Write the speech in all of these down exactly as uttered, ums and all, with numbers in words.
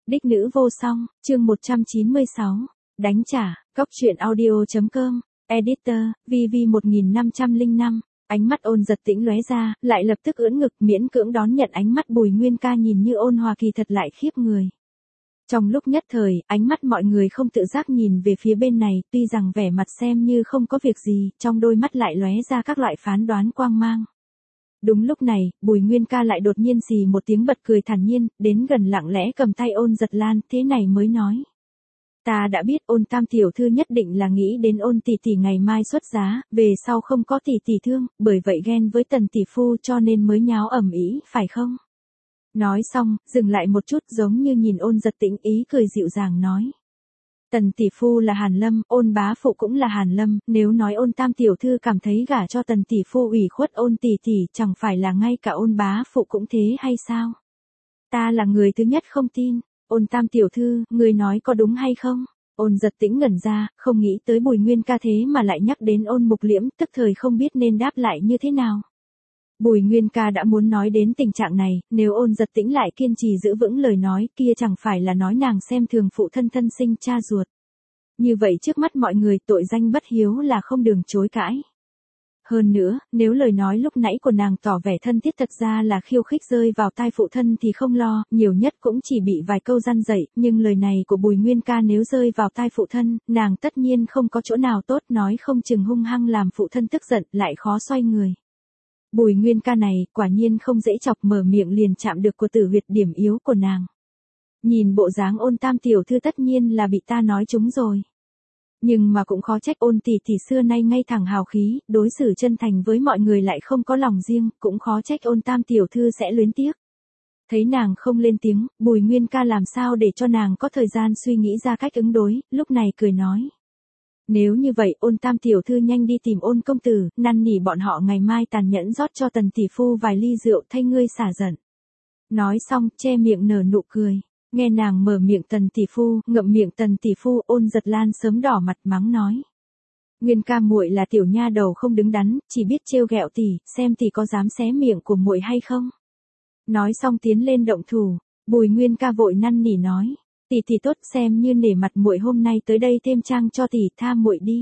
Đích nữ vô song, chương một trăm chín mươi sáu, đánh trả, cóc truyện audio.com, editor, vê vê một nghìn năm trăm lẻ năm, ánh mắt Ôn Giật Tĩnh lóe ra, lại lập tức ưỡn ngực miễn cưỡng đón nhận ánh mắt Bùi Nguyên Ca nhìn như ôn hòa kỳ thật lại khiếp người. Trong lúc nhất thời, ánh mắt mọi người không tự giác nhìn về phía bên này, tuy rằng vẻ mặt xem như không có việc gì, trong đôi mắt lại lóe ra các loại phán đoán quang mang. Đúng lúc này, Bùi Nguyên Ca lại đột nhiên xì một tiếng bật cười thản nhiên, đến gần lặng lẽ cầm tay Ôn Giật Lan, thế này mới nói. Ta đã biết Ôn tam tiểu thư nhất định là nghĩ đến Ôn tỷ tỷ ngày mai xuất giá, về sau không có tỷ tỷ thương, bởi vậy ghen với Tần tỷ phu cho nên mới nháo ầm ĩ, phải không? Nói xong, dừng lại một chút giống như nhìn Ôn Giật Tĩnh ý cười dịu dàng nói. Tần tỷ phu là Hàn Lâm, Ôn bá phụ cũng là Hàn Lâm, nếu nói Ôn tam tiểu thư cảm thấy gả cho Tần tỷ phu ủy khuất Ôn tỷ tỷ chẳng phải là ngay cả Ôn bá phụ cũng thế hay sao? Ta là người thứ nhất không tin, Ôn tam tiểu thư, người nói có đúng hay không? Ôn Giật Tĩnh ngẩn ra, không nghĩ tới Bùi Nguyên Ca thế mà lại nhắc đến Ôn Mục Liễm, tức thời không biết nên đáp lại như thế nào. Bùi Nguyên Ca đã muốn nói đến tình trạng này, nếu Ôn Giật Tĩnh lại kiên trì giữ vững lời nói kia chẳng phải là nói nàng xem thường phụ thân thân sinh cha ruột. Như vậy trước mắt mọi người tội danh bất hiếu là không đường chối cãi. Hơn nữa, nếu lời nói lúc nãy của nàng tỏ vẻ thân thiết thật ra là khiêu khích rơi vào tai phụ thân thì không lo, nhiều nhất cũng chỉ bị vài câu răn dạy, nhưng lời này của Bùi Nguyên Ca nếu rơi vào tai phụ thân, nàng tất nhiên không có chỗ nào tốt nói không chừng hung hăng làm phụ thân tức giận lại khó xoay người. Bùi Nguyên Ca này, quả nhiên không dễ chọc mở miệng liền chạm được của tử huyệt điểm yếu của nàng. Nhìn bộ dáng Ôn tam tiểu thư tất nhiên là bị ta nói trúng rồi. Nhưng mà cũng khó trách Ôn tỷ tỷ xưa nay ngay thẳng hào khí, đối xử chân thành với mọi người lại không có lòng riêng, cũng khó trách Ôn tam tiểu thư sẽ luyến tiếc. Thấy nàng không lên tiếng, Bùi Nguyên Ca làm sao để cho nàng có thời gian suy nghĩ ra cách ứng đối, lúc này cười nói. Nếu như vậy Ôn tam tiểu thư nhanh đi tìm Ôn công tử, năn nỉ bọn họ ngày mai tàn nhẫn rót cho Tần tỷ phu vài ly rượu thay ngươi xả giận. Nói xong, che miệng nở nụ cười. Nghe nàng mở miệng Tần tỷ phu, ngậm miệng Tần tỷ phu, Ôn Giật Lan sớm đỏ mặt mắng nói. Nguyên Ca muội là tiểu nha đầu không đứng đắn, chỉ biết trêu ghẹo tỷ, xem tỷ có dám xé miệng của muội hay không. Nói xong tiến lên động thủ, Bùi Nguyên Ca vội năn nỉ nói. Tỷ tỷ tốt xem như nể mặt muội hôm nay tới đây thêm trang cho tỷ tha muội đi.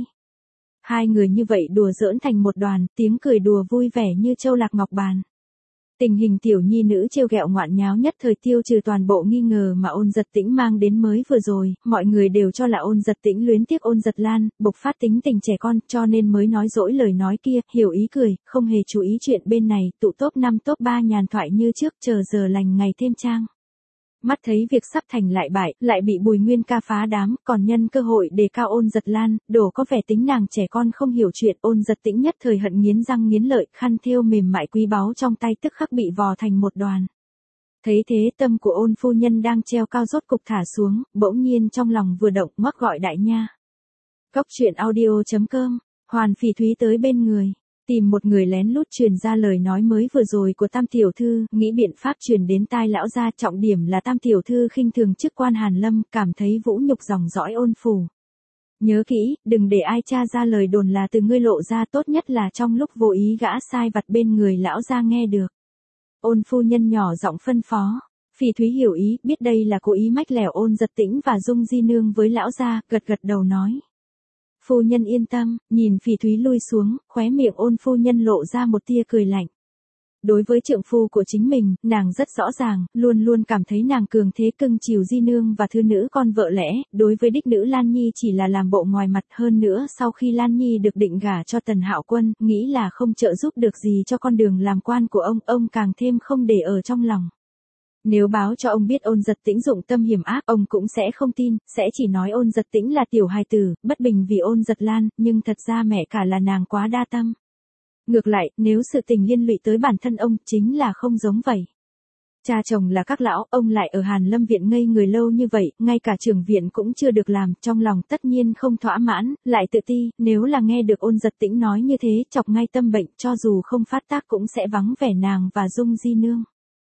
Hai người như vậy đùa giỡn thành một đoàn, tiếng cười đùa vui vẻ như châu lạc ngọc bàn. Tình hình tiểu nhi nữ trêu ghẹo ngoạn nháo nhất thời tiêu trừ toàn bộ nghi ngờ mà Ôn Giật Tĩnh mang đến mới vừa rồi, mọi người đều cho là Ôn Giật Tĩnh luyến tiếc Ôn Giật Lan, bộc phát tính tình trẻ con, cho nên mới nói dỗi lời nói kia, hiểu ý cười, không hề chú ý chuyện bên này, tụ top năm top ba nhàn thoại như trước, chờ giờ lành ngày thêm trang. Mắt thấy việc sắp thành lại bại, lại bị Bùi Nguyên Ca phá đám, còn nhân cơ hội đề cao Ôn Giật Lan, đổ có vẻ tính nàng trẻ con không hiểu chuyện. Ôn Giật Tĩnh nhất thời hận nghiến răng nghiến lợi, khăn thêu mềm mại quý báu trong tay tức khắc bị vò thành một đoàn. Thấy thế tâm của Ôn phu nhân đang treo cao rốt cục thả xuống, bỗng nhiên trong lòng vừa động ngoắc gọi đại nha. Cóc truyện audio.com, Hoàn Phỉ Thúy tới bên người. Tìm một người lén lút truyền ra lời nói mới vừa rồi của Tam tiểu thư, nghĩ biện pháp truyền đến tai lão gia, trọng điểm là Tam tiểu thư khinh thường chức quan Hàn Lâm, cảm thấy vũ nhục dòng dõi Ôn phủ. Nhớ kỹ, đừng để ai tra ra lời đồn là từ ngươi lộ ra, tốt nhất là trong lúc vô ý gã sai vặt bên người lão gia nghe được. Ôn phu nhân nhỏ giọng phân phó. Phỉ Thúy hiểu ý, biết đây là cố ý mách lẻo Ôn Giật Tĩnh và Dung Di nương với lão gia, gật gật đầu nói. Phu nhân yên tâm, nhìn Phỉ Thúy lui xuống, khóe miệng Ôn phu nhân lộ ra một tia cười lạnh. Đối với trượng phu của chính mình, nàng rất rõ ràng, luôn luôn cảm thấy nàng cường thế cưng chiều Di nương và thư nữ con vợ lẽ, đối với đích nữ Lan Nhi chỉ là làm bộ ngoài mặt. Hơn nữa sau khi Lan Nhi được định gả cho Tần Hạo Quân, nghĩ là không trợ giúp được gì cho con đường làm quan của ông, ông càng thêm không để ở trong lòng. Nếu báo cho ông biết Ôn Giật Tĩnh dụng tâm hiểm ác, ông cũng sẽ không tin, sẽ chỉ nói Ôn Giật Tĩnh là tiểu hài tử, bất bình vì Ôn Giật Lan, nhưng thật ra mẹ cả là nàng quá đa tâm. Ngược lại, nếu sự tình liên lụy tới bản thân ông, chính là không giống vậy. Cha chồng là các lão, ông lại ở Hàn Lâm viện ngây người lâu như vậy, ngay cả trưởng viện cũng chưa được làm, trong lòng tất nhiên không thỏa mãn, lại tự ti, nếu là nghe được Ôn Giật Tĩnh nói như thế, chọc ngay tâm bệnh, cho dù không phát tác cũng sẽ vắng vẻ nàng và Dung Di nương.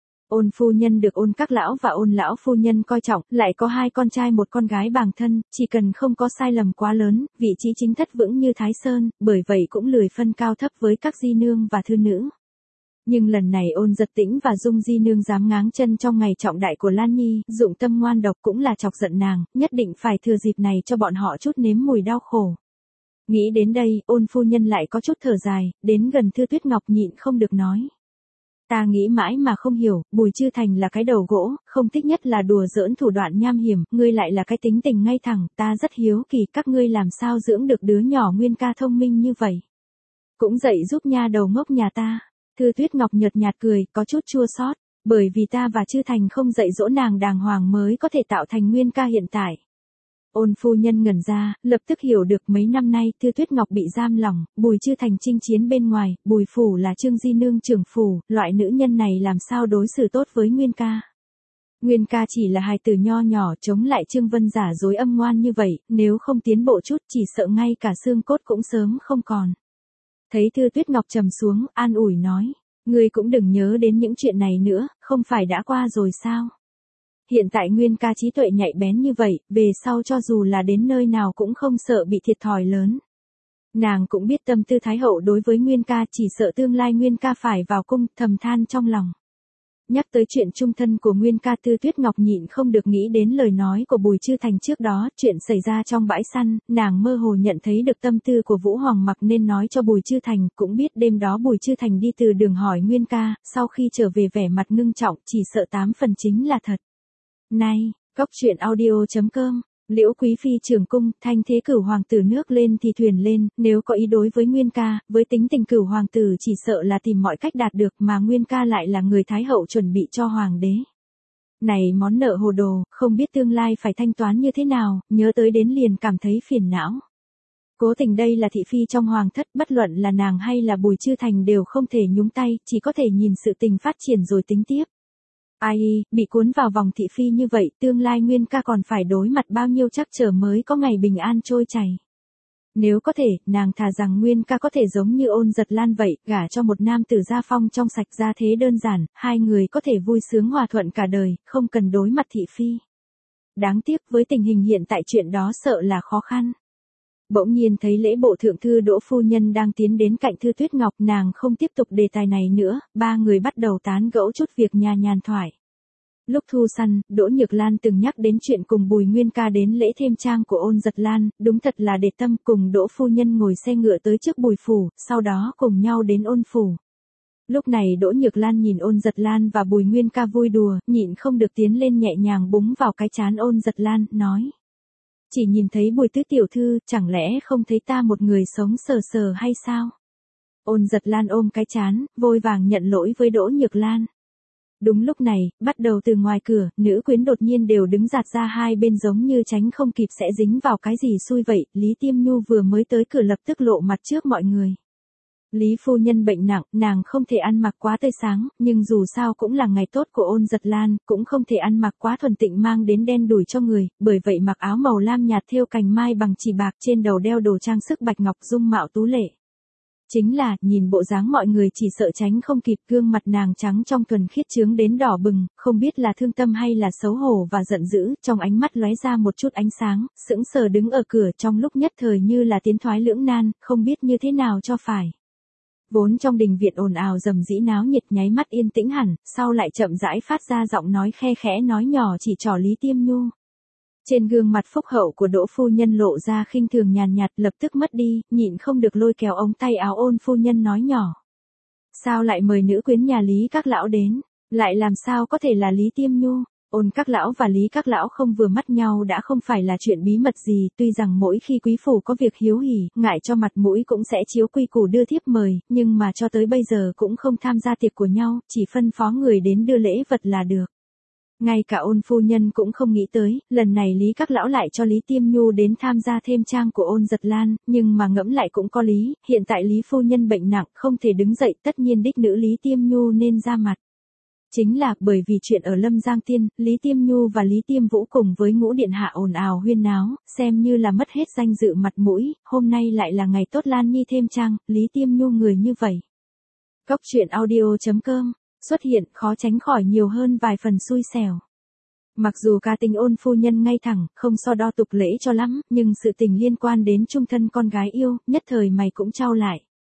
Ôn phu nhân được Ôn các lão và Ôn lão phu nhân coi trọng, lại có hai con trai một con gái bàng thân, chỉ cần không có sai lầm quá lớn, vị trí chính thất vững như Thái Sơn, bởi vậy cũng lười phân cao thấp với các di nương và thư nữ. Nhưng lần này Ôn Giật Tĩnh và Dung Di Nương dám ngáng chân trong ngày trọng đại của Lan Nhi, dụng tâm ngoan độc cũng là chọc giận nàng, nhất định phải thừa dịp này cho bọn họ chút nếm mùi đau khổ. Nghĩ đến đây, Ôn phu nhân lại có chút thở dài, đến gần Thư Tuyết Ngọc nhịn không được nói. Ta nghĩ mãi mà không hiểu, Bùi Chư Thành là cái đầu gỗ, không thích nhất là đùa giỡn thủ đoạn nham hiểm, ngươi lại là cái tính tình ngay thẳng, ta rất hiếu kỳ các ngươi làm sao dưỡng được đứa nhỏ Nguyên ca thông minh như vậy. Cũng dậy giúp nha đầu ngốc nhà ta. Thư Tuyết Ngọc nhợt nhạt cười, có chút chua xót, bởi vì ta và Chư Thành không dạy dỗ nàng đàng hoàng mới có thể tạo thành Nguyên ca hiện tại. Ôn phu nhân ngẩn ra, lập tức hiểu được mấy năm nay Thư Tuyết Ngọc bị giam lỏng, Bùi Chư Thành chinh chiến bên ngoài, Bùi phủ là Trương Di Nương trưởng phủ, loại nữ nhân này làm sao đối xử tốt với Nguyên ca. Nguyên ca chỉ là hài tử nho nhỏ chống lại Trương Vân giả dối âm ngoan như vậy, nếu không tiến bộ chút chỉ sợ ngay cả xương cốt cũng sớm không còn. Thấy Thư Tuyết Ngọc trầm xuống, an ủi nói, ngươi cũng đừng nhớ đến những chuyện này nữa, không phải đã qua rồi sao? Hiện tại Nguyên ca trí tuệ nhạy bén như vậy, về sau cho dù là đến nơi nào cũng không sợ bị thiệt thòi lớn. Nàng cũng biết tâm tư Thái hậu đối với Nguyên ca, chỉ sợ tương lai Nguyên ca phải vào cung, thầm than trong lòng. Nhắc tới chuyện chung thân của Nguyên ca, Thư Tuyết Ngọc nhịn không được nghĩ đến lời nói của Bùi Chư Thành trước đó, chuyện xảy ra trong bãi săn, nàng mơ hồ nhận thấy được tâm tư của Vũ Hoàng Mặc nên nói cho Bùi Chư Thành, cũng biết đêm đó Bùi Chư Thành đi từ đường hỏi Nguyên ca, sau khi trở về vẻ mặt ngưng trọng, chỉ sợ tám phần chính là thật. Này, góc truyện audio chấm com, Liễu Quý Phi trưởng cung, thanh thế cửu hoàng tử nước lên thì thuyền lên, nếu có ý đối với Nguyên ca, với tính tình cửu hoàng tử chỉ sợ là tìm mọi cách đạt được, mà Nguyên ca lại là người Thái hậu chuẩn bị cho hoàng đế. Này món nợ hồ đồ, không biết tương lai phải thanh toán như thế nào, nhớ tới đến liền cảm thấy phiền não. Cố tình đây là thị phi trong hoàng thất, bất luận là nàng hay là Bùi Chư Thành đều không thể nhúng tay, chỉ có thể nhìn sự tình phát triển rồi tính tiếp. Ai, bị cuốn vào vòng thị phi như vậy, tương lai Nguyên ca còn phải đối mặt bao nhiêu trắc trở mới có ngày bình an trôi chảy. Nếu có thể, nàng thà rằng Nguyên ca có thể giống như Ôn Giật Lan vậy, gả cho một nam tử gia phong trong sạch gia thế đơn giản, hai người có thể vui sướng hòa thuận cả đời, không cần đối mặt thị phi. Đáng tiếc với tình hình hiện tại chuyện đó sợ là khó khăn. Bỗng nhiên thấy lễ bộ thượng thư Đỗ phu nhân đang tiến đến cạnh Thư Tuyết Ngọc, nàng không tiếp tục đề tài này nữa, ba người bắt đầu tán gẫu chút việc nhà nhàn thoại. Lúc thu săn, Đỗ Nhược Lan từng nhắc đến chuyện cùng Bùi Nguyên ca đến lễ thêm trang của Ôn Giật Lan, đúng thật là để tâm, cùng Đỗ phu nhân ngồi xe ngựa tới trước Bùi phủ, sau đó cùng nhau đến Ôn phủ. Lúc này Đỗ Nhược Lan nhìn Ôn Giật Lan và Bùi Nguyên ca vui đùa, nhịn không được tiến lên nhẹ nhàng búng vào cái trán Ôn Giật Lan, nói. Chỉ nhìn thấy Bùi tứ tiểu thư, chẳng lẽ không thấy ta một người sống sờ sờ hay sao? Ôn Giật Lan ôm cái trán, vội vàng nhận lỗi với Đỗ Nhược Lan. Đúng lúc này, bắt đầu từ ngoài cửa, nữ quyến đột nhiên đều đứng giạt ra hai bên giống như tránh không kịp sẽ dính vào cái gì xui vậy, Lý Tiêm Nhu vừa mới tới cửa lập tức lộ mặt trước mọi người. Lý phu nhân bệnh nặng, nàng không thể ăn mặc quá tươi sáng, nhưng dù sao cũng là ngày tốt của Ôn Giật Lan, cũng không thể ăn mặc quá thuần tịnh mang đến đen đủi cho người, bởi vậy mặc áo màu lam nhạt thêu cành mai bằng chỉ bạc, trên đầu đeo đồ trang sức bạch ngọc dung mạo tú lệ. Chính là, nhìn bộ dáng mọi người chỉ sợ tránh không kịp, gương mặt nàng trắng trong thuần khiết chướng đến đỏ bừng, không biết là thương tâm hay là xấu hổ và giận dữ, trong ánh mắt lóe ra một chút ánh sáng, sững sờ đứng ở cửa trong lúc nhất thời như là tiến thoái lưỡng nan, không biết như thế nào cho phải. Vốn trong đình viện ồn ào rầm rĩ náo nhiệt nháy mắt yên tĩnh hẳn, sau lại chậm rãi phát ra giọng nói khe khẽ nói nhỏ chỉ trỏ Lý Tiêm Nhu. Trên gương mặt phúc hậu của Đỗ phu nhân lộ ra khinh thường nhàn nhạt, lập tức mất đi, nhịn không được lôi kéo ống tay áo Ôn phu nhân nói nhỏ. Sao lại mời nữ quyến nhà Lý các lão đến, lại làm sao có thể là Lý Tiêm Nhu? Ôn các lão và Lý các lão không vừa mắt nhau đã không phải là chuyện bí mật gì, tuy rằng mỗi khi quý phủ có việc hiếu hỉ, ngại cho mặt mũi cũng sẽ chiếu quy củ đưa thiếp mời, nhưng mà cho tới bây giờ cũng không tham gia tiệc của nhau, chỉ phân phó người đến đưa lễ vật là được. Ngay cả Ôn phu nhân cũng không nghĩ tới, lần này Lý các lão lại cho Lý Tiêm Nhu đến tham gia thêm trang của Ôn Giật Lan, nhưng mà ngẫm lại cũng có lý, hiện tại Lý phu nhân bệnh nặng, không thể đứng dậy, tất nhiên đích nữ Lý Tiêm Nhu nên ra mặt. Chính là, bởi vì chuyện ở Lâm Giang Tiên, Lý Tiêm Nhu và Lý Tiêm Vũ cùng với ngũ điện hạ ồn ào huyên náo, xem như là mất hết danh dự mặt mũi, hôm nay lại là ngày tốt Lan Nhi thêm trang, Lý Tiêm Nhu người như vậy. Góc truyện audio chấm com, xuất hiện, khó tránh khỏi nhiều hơn vài phần xui xẻo. Mặc dù cá tính Ôn phu nhân ngay thẳng, không so đo tục lễ cho lắm, nhưng sự tình liên quan đến chung thân con gái yêu, nhất thời mày cũng trao lại.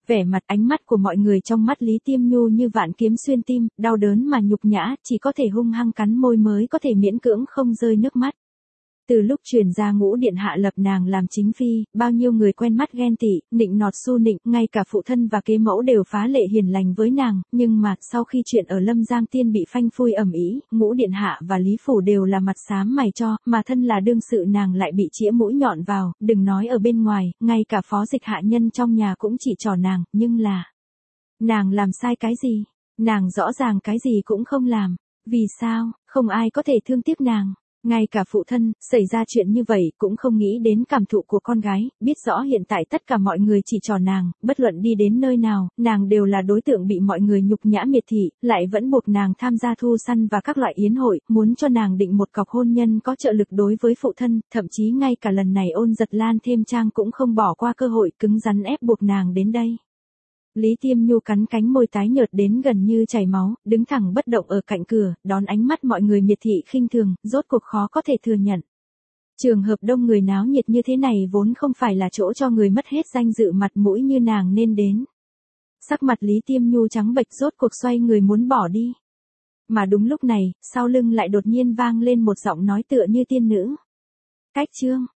Vẻ mặt ánh mắt của mọi người trong mắt Lý Tiêm Nhu như vạn kiếm xuyên tim, đau đớn mà nhục nhã, chỉ có thể hung hăng cắn môi mới có thể miễn cưỡng không rơi nước mắt. Từ lúc truyền ra Ngũ điện hạ lập nàng làm chính phi, bao nhiêu người quen mắt ghen tị, nịnh nọt su nịnh, ngay cả phụ thân và kế mẫu đều phá lệ hiền lành với nàng, nhưng mà, sau khi chuyện ở Lâm Giang Tiên bị phanh phui ầm ĩ, Ngũ điện hạ và Lý phủ đều là mặt xám mày cho, mà thân là đương sự nàng lại bị chĩa mũi nhọn vào, đừng nói ở bên ngoài, ngay cả phó dịch hạ nhân trong nhà cũng chỉ trỏ nàng, nhưng là nàng làm sai cái gì? Nàng rõ ràng cái gì cũng không làm. Vì sao? Không ai có thể thương tiếc nàng. Ngay cả phụ thân, xảy ra chuyện như vậy cũng không nghĩ đến cảm thụ của con gái, biết rõ hiện tại tất cả mọi người chỉ trò nàng, bất luận đi đến nơi nào, nàng đều là đối tượng bị mọi người nhục nhã miệt thị, lại vẫn buộc nàng tham gia thu săn và các loại yến hội, muốn cho nàng định một cọc hôn nhân có trợ lực đối với phụ thân, thậm chí ngay cả lần này Ôn Giật Lan thêm trang cũng không bỏ qua cơ hội cứng rắn ép buộc nàng đến đây. Lý Tiêm Nhu cắn cánh môi tái nhợt đến gần như chảy máu, đứng thẳng bất động ở cạnh cửa, đón ánh mắt mọi người miệt thị khinh thường, rốt cuộc khó có thể thừa nhận. Trường hợp đông người náo nhiệt như thế này vốn không phải là chỗ cho người mất hết danh dự mặt mũi như nàng nên đến. Sắc mặt Lý Tiêm Nhu trắng bệch rốt cuộc xoay người muốn bỏ đi. Mà đúng lúc này, sau lưng lại đột nhiên vang lên một giọng nói tựa như tiên nữ. Cách chương,